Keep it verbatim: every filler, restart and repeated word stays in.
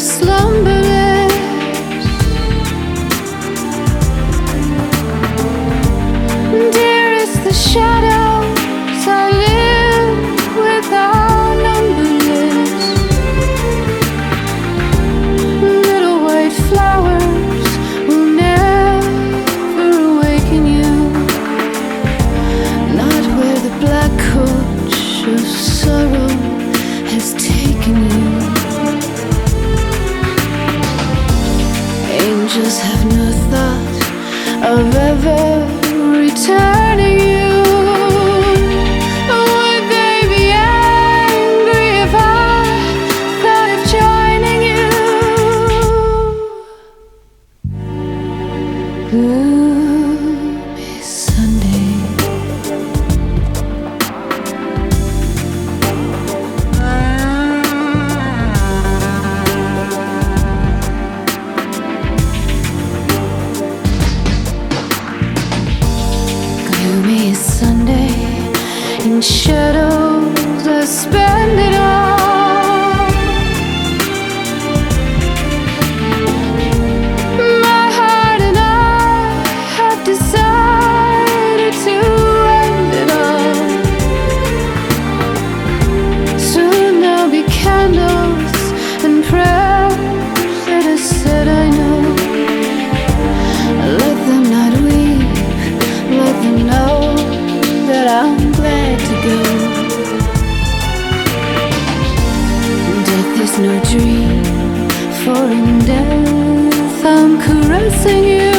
slumberless. Dearest, the shadows I live with are numberless. Little white flowers will never awaken you, not where the black coach of sorrow has taken you. Angels have no thought of ever returning you. Would they be angry if I thought of joining you? Gloomy Sunday. Gloomy Sunday, in shadows I spend it all. My heart and I have decided to end it all. Soon there'll be candles and prayers that are said, I know. Let them not weep, let them know that I'm glad to go. Death is no dream, for in death I'm caressing you.